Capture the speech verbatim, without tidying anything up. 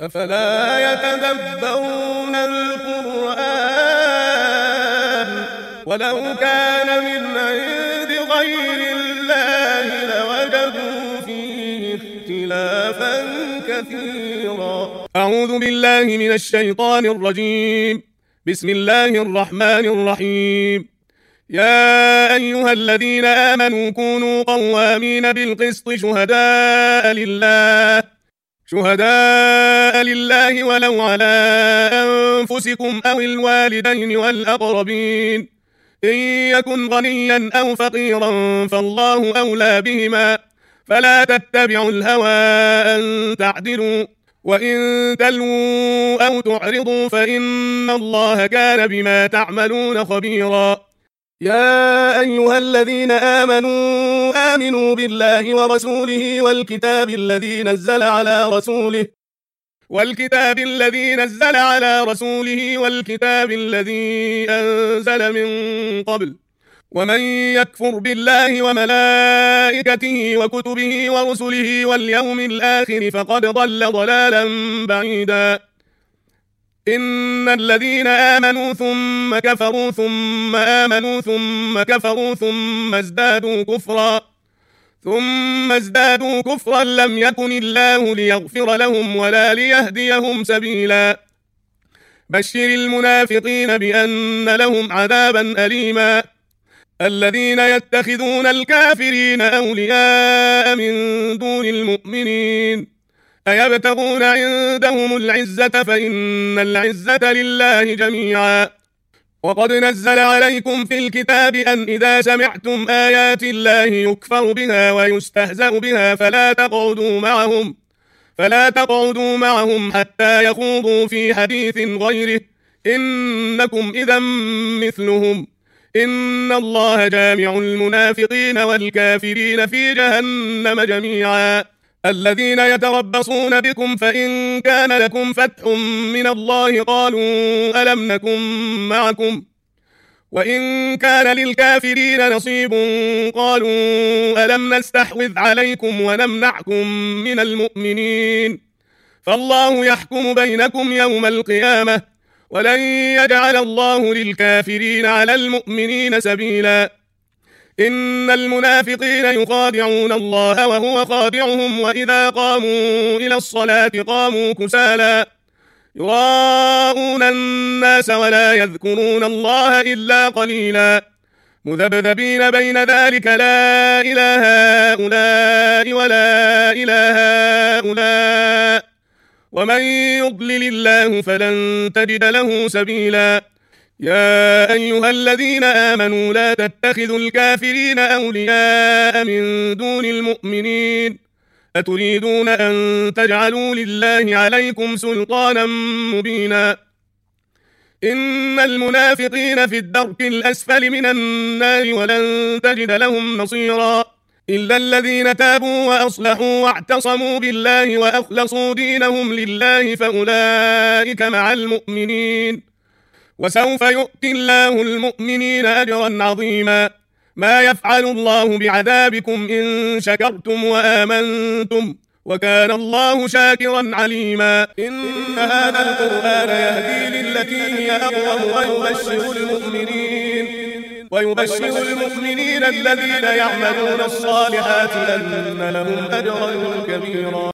أفلا يتدبرون القرآن ولو كان من عند غير الله لوجدوا فيه اختلافا كثيرا. أعوذ بالله من الشيطان الرجيم. بسم الله الرحمن الرحيم. يا أيها الذين آمنوا كونوا قوامين بالقسط شهداء لله شهداء لله ولو على أنفسكم أو الوالدين والأقربين إن يكن غنيا أو فقيرا فالله أولى بهما فلا تتبعوا الهوى أن تعدلوا وإن تلووا أو تعرضوا فإن الله كان بما تعملون خبيرا. يا أيها الذين آمنوا آمنوا بالله ورسوله والكتاب الذي نزل على رسوله والكتاب الذي نزل على رسوله والكتاب الذي أنزل من قبل ومن يكفر بالله وملائكته وكتبه ورسله واليوم الآخر فقد ضل ضلالا بعيدا. إن الذين آمنوا ثم كفروا ثم آمنوا ثم كفروا ثم ازدادوا كفرا ثم ازدادوا كفرا لم يكن الله ليغفر لهم ولا ليهديهم سبيلا. بشر المنافقين بأن لهم عذابا أليما. الذين يتخذون الكافرين أولياء من دون المؤمنين أيبتغون عندهم العزة فإن العزة لله جميعا. وقد نزل عليكم في الكتاب أن إذا سمعتم آيات الله يكفر بها ويستهزأ بها فلا تقعدوا معهم فلا تقعدوا معهم حتى يخوضوا في حديث غيره إنكم إذا مثلهم إن الله جامع المنافقين والكافرين في جهنم جميعا. الذين يتربصون بكم فإن كان لكم فتح من الله قالوا ألم نكن معكم وإن كان للكافرين نصيب قالوا ألم نستحوذ عليكم ونمنعكم من المؤمنين فالله يحكم بينكم يوم القيامة ولن يجعل الله للكافرين على المؤمنين سبيلا. إن المنافقين يخادعون الله وهو خادعهم وإذا قاموا إلى الصلاة قاموا كسالى يراءون الناس ولا يذكرون الله إلا قليلا مذبذبين بين ذلك لا إله هؤلاء ولا إله هؤلاء ومن يضلل الله فلن تجد له سبيلا. يا أيها الذين آمنوا لا تتخذوا الكافرين أولياء من دون المؤمنين أتريدون أن تجعلوا لله عليكم سلطانا مبينا. إن المنافقين في الدرك الأسفل من النار ولن تجد لهم نصيرا إلا الذين تابوا وأصلحوا واعتصموا بالله وأخلصوا دينهم لله فأولئك مع المؤمنين وسوف يؤتي الله المؤمنين أجرا عظيما. ما يفعل الله بعذابكم إن شكرتم وآمنتم وكان الله شاكرا عليما. إن هذا القرآن يهدي للتي هي أقوم ويبشر المؤمنين ويبشر المؤمنين الذين يعملون الصالحات أن لهم أجرا كبيرا.